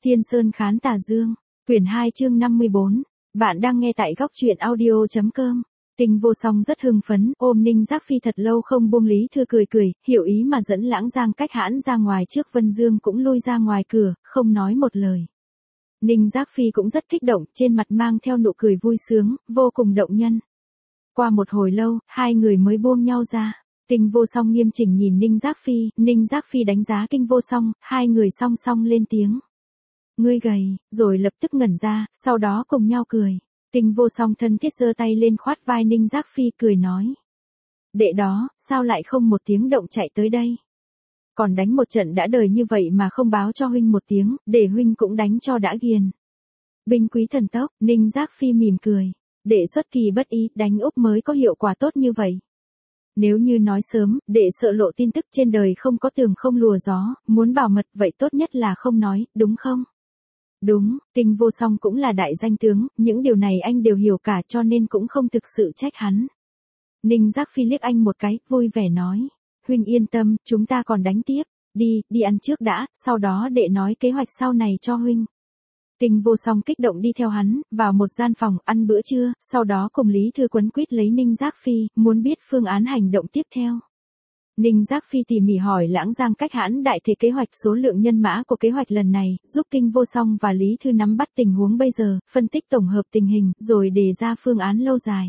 Thiên Sơn Khán Tà Dương, quyển 2 chương 54. Bạn đang nghe tại góc truyện audio.com. Tình Vô Song rất hưng phấn, ôm Ninh Giác Phi thật lâu không buông. Lý Thư cười cười, hiểu ý mà dẫn Lãng Giang Cách Hãn ra ngoài trước. Vân Dương cũng lui ra ngoài cửa, không nói một lời. Ninh Giác Phi cũng rất kích động, trên mặt mang theo nụ cười vui sướng, vô cùng động nhân. Qua một hồi lâu, hai người mới buông nhau ra. Tình Vô Song nghiêm chỉnh nhìn Ninh Giác Phi đánh giá Tình Vô Song, hai người song song lên tiếng. Ngươi gầy, rồi lập tức ngẩn ra, sau đó cùng nhau cười. Tình Vô Song thân thiết giơ tay lên khoát vai Ninh Giác Phi cười nói. Đệ đó, sao lại không một tiếng động chạy tới đây? Còn đánh một trận đã đời như vậy mà không báo cho huynh một tiếng, để huynh cũng đánh cho đã ghiền. Binh quý thần tốc, Ninh Giác Phi mỉm cười. Đệ xuất kỳ bất ý, đánh úp mới có hiệu quả tốt như vậy. Nếu như nói sớm, đệ sợ lộ tin tức trên đời không có tường không lùa gió, muốn bảo mật vậy tốt nhất là không nói, đúng không? Đúng, Tình Vô Song cũng là đại danh tướng, những điều này anh đều hiểu cả cho nên cũng không thực sự trách hắn. Ninh Giác Phi liếc anh một cái, vui vẻ nói. Huynh yên tâm, chúng ta còn đánh tiếp, đi ăn trước đã, sau đó đệ nói kế hoạch sau này cho huynh. Tình Vô Song kích động đi theo hắn, vào một gian phòng ăn bữa trưa, sau đó cùng Lý Thư quấn quýt lấy Ninh Giác Phi, muốn biết phương án hành động tiếp theo. Ninh Giác Phi tỉ mỉ hỏi Lãng Giang Cách Hãn đại thể kế hoạch số lượng nhân mã của kế hoạch lần này, giúp Tình Vô Song và Lý Thư nắm bắt tình huống bây giờ, phân tích tổng hợp tình hình, rồi đề ra phương án lâu dài.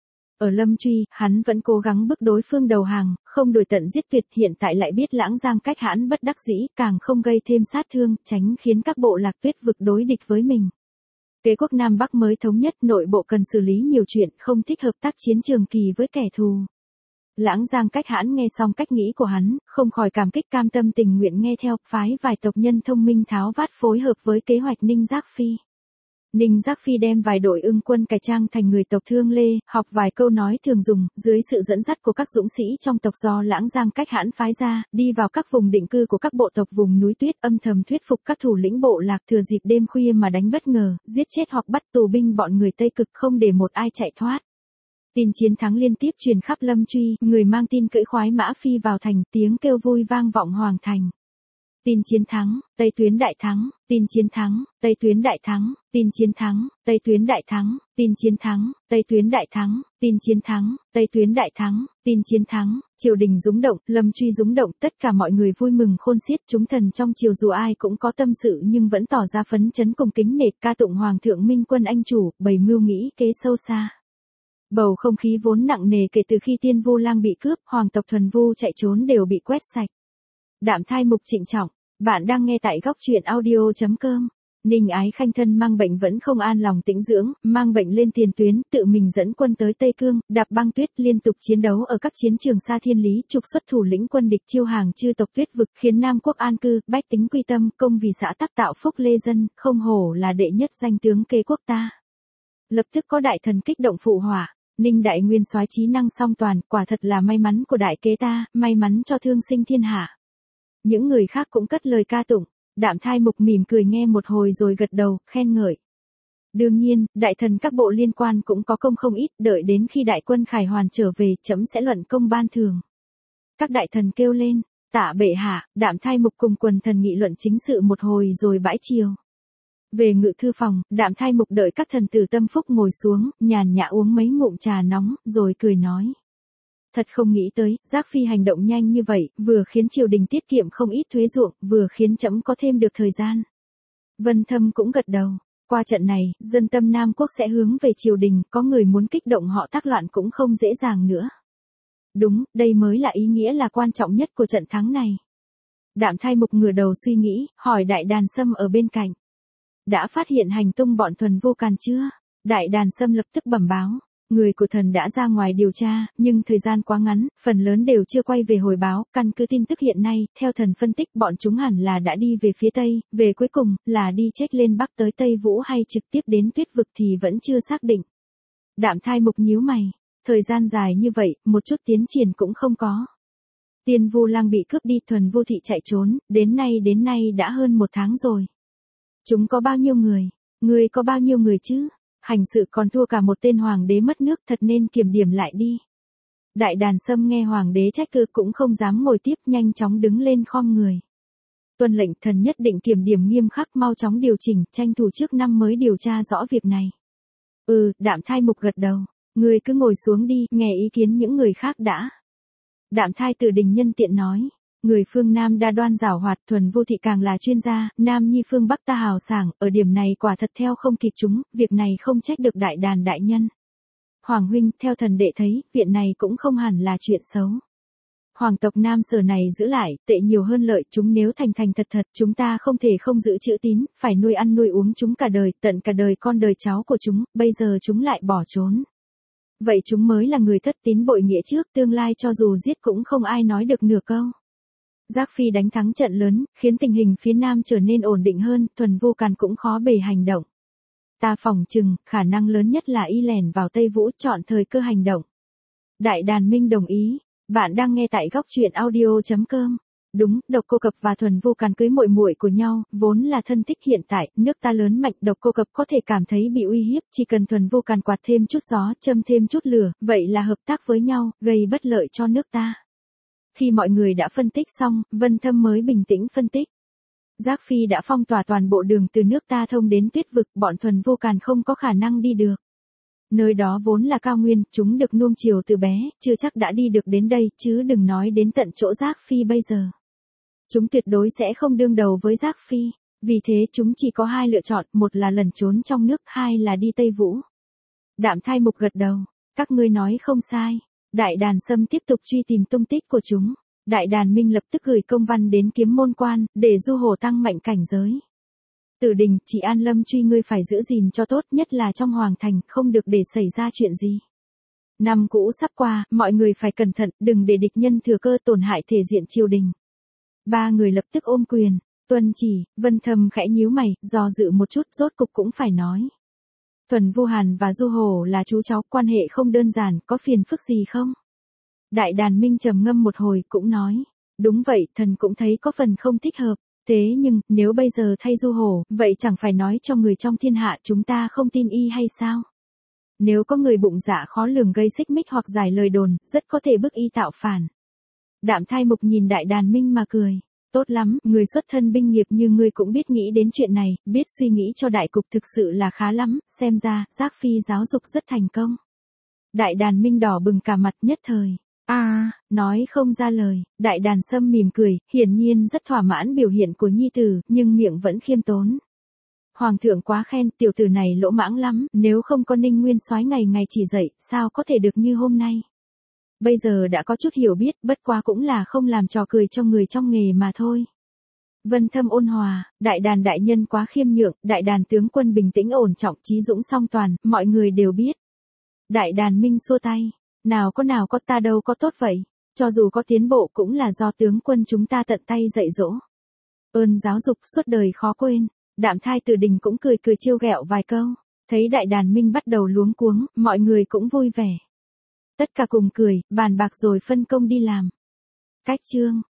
Ở Lâm Truy, hắn vẫn cố gắng bức đối phương đầu hàng, không đuổi tận giết tuyệt, hiện tại lại biết Lãng Giang Cách Hãn bất đắc dĩ, càng không gây thêm sát thương, tránh khiến các bộ lạc Tuyết vực đối địch với mình. Kế quốc Nam Bắc mới thống nhất, nội bộ cần xử lý nhiều chuyện, không thích hợp tác chiến trường kỳ với kẻ thù. Lãng Giang Cách Hãn nghe xong cách nghĩ của hắn, không khỏi cảm kích cam tâm tình nguyện nghe theo, phái vài tộc nhân thông minh tháo vát phối hợp với kế hoạch Ninh Giác Phi. Ninh Giác Phi đem vài đội ưng quân cải trang thành người tộc Thương Lê, học vài câu nói thường dùng, dưới sự dẫn dắt của các dũng sĩ trong tộc do Lãng Giang Cách Hãn phái ra, đi vào các vùng định cư của các bộ tộc vùng núi tuyết, âm thầm thuyết phục các thủ lĩnh bộ lạc, thừa dịp đêm khuya mà đánh bất ngờ, giết chết hoặc bắt tù binh bọn người Tây Cực, không để một ai chạy thoát. Tin chiến thắng liên tiếp truyền khắp Lâm Truy, người mang tin cưỡi khoái mã phi vào thành, tiếng kêu vui vang vọng hoàng thành. Tin chiến thắng, Tây Tuyến đại thắng, tin chiến thắng, Tây Tuyến đại thắng, tin chiến thắng, Tây Tuyến đại thắng, tin chiến thắng, Tây Tuyến đại thắng, tin chiến thắng, Tây Tuyến đại thắng, tin chiến thắng. Triều đình rúng động, Lâm Truy rúng động, tất cả mọi người vui mừng khôn xiết. Chúng thần trong triều dù ai cũng có tâm sự nhưng vẫn tỏ ra phấn chấn cùng kính nể, ca tụng hoàng thượng minh quân anh chủ, bày mưu nghĩ kế sâu xa. Bầu không khí vốn nặng nề kể từ khi Tiên Vu Lang bị cướp, hoàng tộc Thuần Vu chạy trốn đều bị quét sạch. Đạm Thai Mục trịnh trọng, bạn đang nghe tại góc truyện audio.com. Ninh Ái Khanh thân mang bệnh vẫn không an lòng tĩnh dưỡng, mang bệnh lên tiền tuyến, tự mình dẫn quân tới Tây Cương, đạp băng tuyết, liên tục chiến đấu ở các chiến trường xa thiên lý, trục xuất thủ lĩnh quân địch, chiêu hàng chư tộc Tuyết vực, khiến Nam quốc an cư, bách tính quy tâm, công vì xã tắc, tạo phúc lê dân, không hổ là đệ nhất danh tướng kế quốc ta. Lập tức có đại thần kích động phụ họa. Ninh đại nguyên soái trí năng song toàn, quả thật là may mắn của đại kế ta, may mắn cho thương sinh thiên hạ. Những người khác cũng cất lời ca tụng. Đạm Thai Mục mỉm cười nghe một hồi rồi gật đầu, khen ngợi. Đương nhiên, đại thần các bộ liên quan cũng có công không ít, đợi đến khi đại quân Khải Hoàn trở về, trẫm sẽ luận công ban thưởng. Các đại thần kêu lên, tạ bệ hạ. Đạm Thai Mục cùng quần thần nghị luận chính sự một hồi rồi bãi chiều. Về ngự thư phòng, Đạm Thai Mục đợi các thần tử tâm phúc ngồi xuống, nhàn nhã uống mấy ngụm trà nóng, rồi cười nói. Thật không nghĩ tới, Giác Phi hành động nhanh như vậy, vừa khiến triều đình tiết kiệm không ít thuế ruộng, vừa khiến trẫm có thêm được thời gian. Vân Thâm cũng gật đầu. Qua trận này, dân tâm Nam quốc sẽ hướng về triều đình, có người muốn kích động họ tác loạn cũng không dễ dàng nữa. Đúng, đây mới là ý nghĩa là quan trọng nhất của trận thắng này. Đạm Thai Mục ngửa đầu suy nghĩ, hỏi Đại Đàn Sâm ở bên cạnh. Đã phát hiện hành tung bọn Thuần Vu Càn chưa? Đại Đàn Sâm lập tức bẩm báo. Người của thần đã ra ngoài điều tra, nhưng thời gian quá ngắn, phần lớn đều chưa quay về hồi báo. Căn cứ tin tức hiện nay, theo thần phân tích bọn chúng hẳn là đã đi về phía Tây, về cuối cùng, là đi chết lên Bắc tới Tây Vũ hay trực tiếp đến Tuyết vực thì vẫn chưa xác định. Đạm Thai Mục nhíu mày. Thời gian dài như vậy, một chút tiến triển cũng không có. Tiên Vu Lang bị cướp đi, Thuần Vu thị chạy trốn, đến nay đã hơn một tháng rồi. Chúng có bao nhiêu người? Ngươi có bao nhiêu người chứ? Hành sự còn thua cả một tên hoàng đế mất nước, thật nên kiểm điểm lại đi. Đại Đàn Sâm nghe hoàng đế trách cứ cũng không dám ngồi tiếp, nhanh chóng đứng lên khom người. Tuân lệnh, thần nhất định kiểm điểm nghiêm khắc, mau chóng điều chỉnh, tranh thủ trước năm mới điều tra rõ việc này. Đạm Thai Mục gật đầu. Người cứ ngồi xuống đi, nghe ý kiến những người khác đã. Đạm Thai Từ Đình nhân tiện nói. Người phương Nam đa đoan giảo hoạt, Thuần Vô Thị càng là chuyên gia, Nam Nhi phương Bắc ta hào sảng, ở điểm này quả thật theo không kịp chúng, việc này không trách được đại đàn đại nhân. Hoàng huynh, theo thần đệ thấy, viện này cũng không hẳn là chuyện xấu. Hoàng tộc Nam Sở này giữ lại, tệ nhiều hơn lợi, chúng nếu thành thành thật thật, chúng ta không thể không giữ chữ tín, phải nuôi ăn nuôi uống chúng cả đời, tận cả đời con đời cháu của chúng, bây giờ chúng lại bỏ trốn. Vậy chúng mới là người thất tín bội nghĩa trước, tương lai cho dù giết cũng không ai nói được nửa câu. Giác Phi đánh thắng trận lớn, khiến tình hình phía Nam trở nên ổn định hơn, Thuần Vô Càn cũng khó bề hành động. Ta phỏng chừng, khả năng lớn nhất là y lẻn vào Tây Vũ, chọn thời cơ hành động. Đại Đàn Minh đồng ý. Bạn đang nghe tại góc truyện audio.com. Đúng, Độc Cô Cập và Thuần Vô Càn cưới muội muội của nhau, vốn là thân thích hiện tại, nước ta lớn mạnh, Độc Cô Cập có thể cảm thấy bị uy hiếp, chỉ cần Thuần Vô Càn quạt thêm chút gió, châm thêm chút lửa, vậy là hợp tác với nhau, gây bất lợi cho nước ta. Khi mọi người đã phân tích xong, Vân Thâm mới bình tĩnh phân tích. Giác Phi đã phong tỏa toàn bộ đường từ nước ta thông đến Tuyết Vực, bọn Thuần Vô Càn không có khả năng đi được. Nơi đó vốn là cao nguyên, chúng được nuông chiều từ bé, chưa chắc đã đi được đến đây, chứ đừng nói đến tận chỗ Giác Phi bây giờ. Chúng tuyệt đối sẽ không đương đầu với Giác Phi, vì thế chúng chỉ có hai lựa chọn, một là lẩn trốn trong nước, hai là đi Tây Vũ. Đạm Thai Mục gật đầu, các ngươi nói không sai. Đại Đàn Sâm tiếp tục truy tìm tung tích của chúng. Đại Đàn Minh lập tức gửi công văn đến Kiếm Môn Quan, để Du Hồ tăng mạnh cảnh giới. Tử Đình, chỉ An Lâm truy ngươi phải giữ gìn cho tốt, nhất là trong hoàng thành, không được để xảy ra chuyện gì. Năm cũ sắp qua, mọi người phải cẩn thận, đừng để địch nhân thừa cơ tổn hại thể diện triều đình. Ba người lập tức ôm quyền, tuân chỉ. Vân Thâm khẽ nhíu mày, do dự một chút, rốt cục cũng phải nói. Thuần Vu Hàn và Du Hồ là chú cháu, quan hệ không đơn giản, có phiền phức gì không? Đại Đàn Minh trầm ngâm một hồi, cũng nói. Đúng vậy, thần cũng thấy có phần không thích hợp. Thế nhưng, nếu bây giờ thay Du Hồ, vậy chẳng phải nói cho người trong thiên hạ chúng ta không tin y hay sao? Nếu có người bụng dạ khó lường gây xích mích hoặc giải lời đồn, rất có thể bức y tạo phản. Đạm Thai Mục nhìn Đại Đàn Minh mà cười. Tốt lắm, người xuất thân binh nghiệp như ngươi cũng biết nghĩ đến chuyện này, biết suy nghĩ cho đại cục, thực sự là khá lắm, xem ra, Giác Phi giáo dục rất thành công. Đại Đàn Minh đỏ bừng cả mặt nhất thời. Nói không ra lời. Đại Đàn Sâm mỉm cười, hiển nhiên rất thỏa mãn biểu hiện của nhi tử, nhưng miệng vẫn khiêm tốn. Hoàng thượng quá khen, tiểu tử này lỗ mãng lắm, nếu không có Ninh Nguyên Soái ngày ngày chỉ dạy, sao có thể được như hôm nay. Bây giờ đã có chút hiểu biết, bất quá cũng là không làm trò cười cho người trong nghề mà thôi. Vân Thâm ôn hòa, Đại Đàn đại nhân quá khiêm nhượng, Đại Đàn tướng quân bình tĩnh ổn trọng, trí dũng song toàn, mọi người đều biết. Đại Đàn Minh xua tay. Nào có, ta đâu có tốt vậy. Cho dù có tiến bộ cũng là do tướng quân chúng ta tận tay dạy dỗ. Ơn giáo dục suốt đời khó quên. Đạm Thai Từ Đình cũng cười trêu ghẹo vài câu. Thấy Đại Đàn Minh bắt đầu luống cuống, mọi người cũng vui vẻ. Tất cả cùng cười, bàn bạc rồi phân công đi làm. Cách chương.